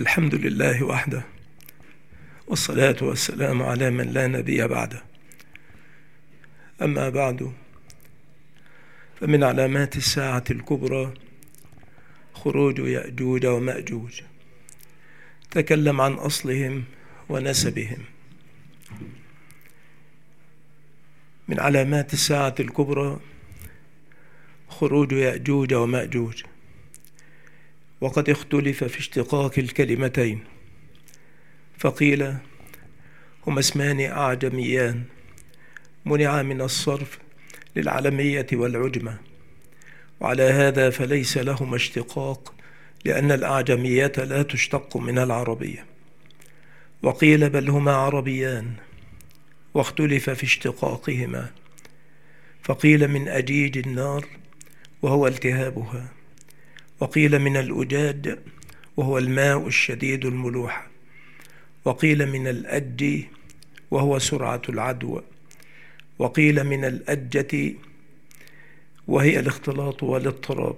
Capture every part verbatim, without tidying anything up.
الحمد لله وحده، والصلاة والسلام على من لا نبي بعده. أما بعد، فمن علامات الساعة الكبرى خروج يأجوج ومأجوج. تكلم عن أصلهم ونسبهم. من علامات الساعة الكبرى خروج يأجوج ومأجوج، وقد اختلف في اشتقاق الكلمتين، فقيل هما اسمان أعجميان منعا من الصرف للعلمية والعجمة، وعلى هذا فليس لهما اشتقاق، لأن الأعجمية لا تشتق من العربية. وقيل بل هما عربيان، واختلف في اشتقاقهما، فقيل من أجيج النار وهو التهابها، وقيل من الأجاج وهو الماء الشديد الملوحة، وقيل من الأج وهو سرعة العدوى، وقيل من الأجة وهي الاختلاط والاضطراب.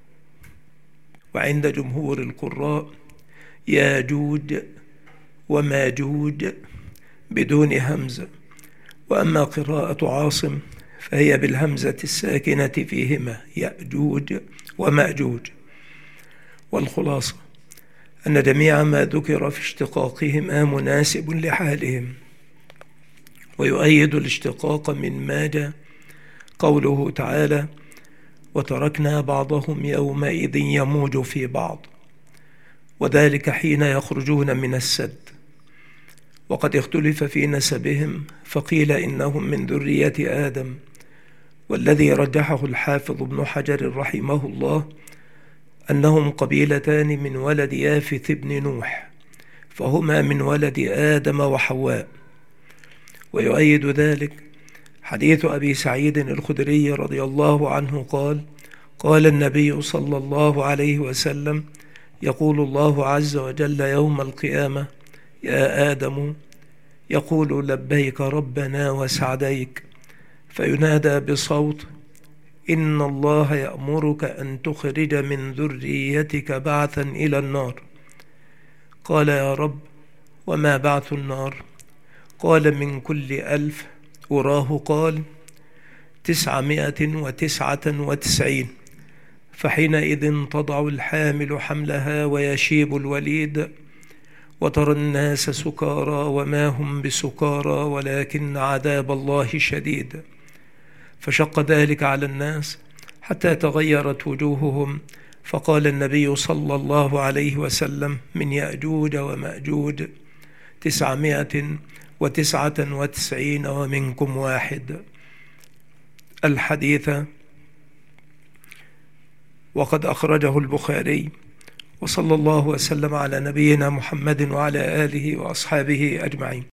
وعند جمهور القراء ياجوج وماجوج بدون همزة، وأما قراءة عاصم فهي بالهمزة الساكنة فيهما يأجوج ومأجوج. والخلاصة أن جميع ما ذكر في اشتقاقهما مناسب لحالهم. ويؤيد الاشتقاق من ماجة قوله تعالى: وتركنا بعضهم يومئذ يموج في بعض، وذلك حين يخرجون من السد. وقد اختلف في نسبهم، فقيل إنهم من ذرية آدم، والذي رجحه الحافظ ابن حجر رحمه الله أنهم قبيلتان من ولد يافث بن نوح، فهما من ولد آدم وحواء. ويؤيد ذلك حديث أبي سعيد الخدري رضي الله عنه قال: قال النبي صلى الله عليه وسلم: يقول الله عز وجل يوم القيامة: يا آدم، يقول لبيك ربنا وسعديك، فينادى بصوت: إن الله يأمرك أن تخرج من ذريتك بعثا إلى النار. قال: يا رب، وما بعث النار؟ قال: من كل ألف أراه قال تسعمائة وتسعة وتسعين. فحينئذ تضع الحامل حملها ويشيب الوليد، وترى الناس سكارى وما هم بسكارى ولكن عذاب الله شديد. فشق ذلك على الناس حتى تغيرت وجوههم، فقال النبي صلى الله عليه وسلم: من يأجوج ومأجوج تسعمائة وتسعة وتسعين ومنكم واحد. الحديث وقد أخرجه البخاري. وصلى الله وسلم على نبينا محمد وعلى آله وأصحابه أجمعين.